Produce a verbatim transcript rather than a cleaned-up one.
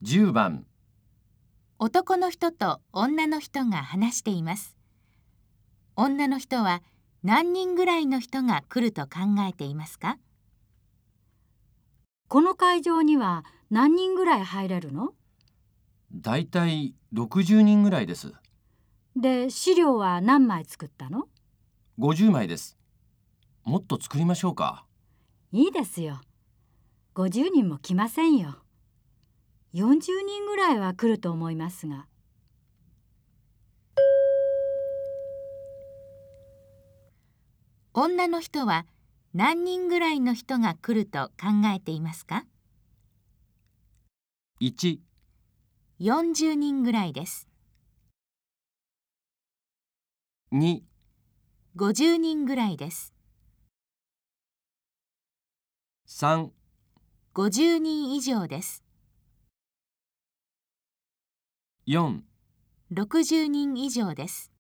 じゅうばん。 男の人と女の人が話しています。女の人は何人ぐらいの人が来ると考えていますか？ この会場には何人ぐらい入れるの？ だいたいろくじゅうにんぐらいです。 で、資料は何枚作ったの？ ごじゅうまいです。もっと作りましょうか。 いいですよ。ごじゅうにんも来ませんよ。よんじゅうにんぐらいは来ると思いますが。 女の人は何人ぐらいの人が来ると考えていますか？ いち、 よんじゅうにんぐらいです。 に、 ごじゅうにんぐらいです。 さん、 ごじゅうにん以上です。 よん、 ろくじゅうにん以上です。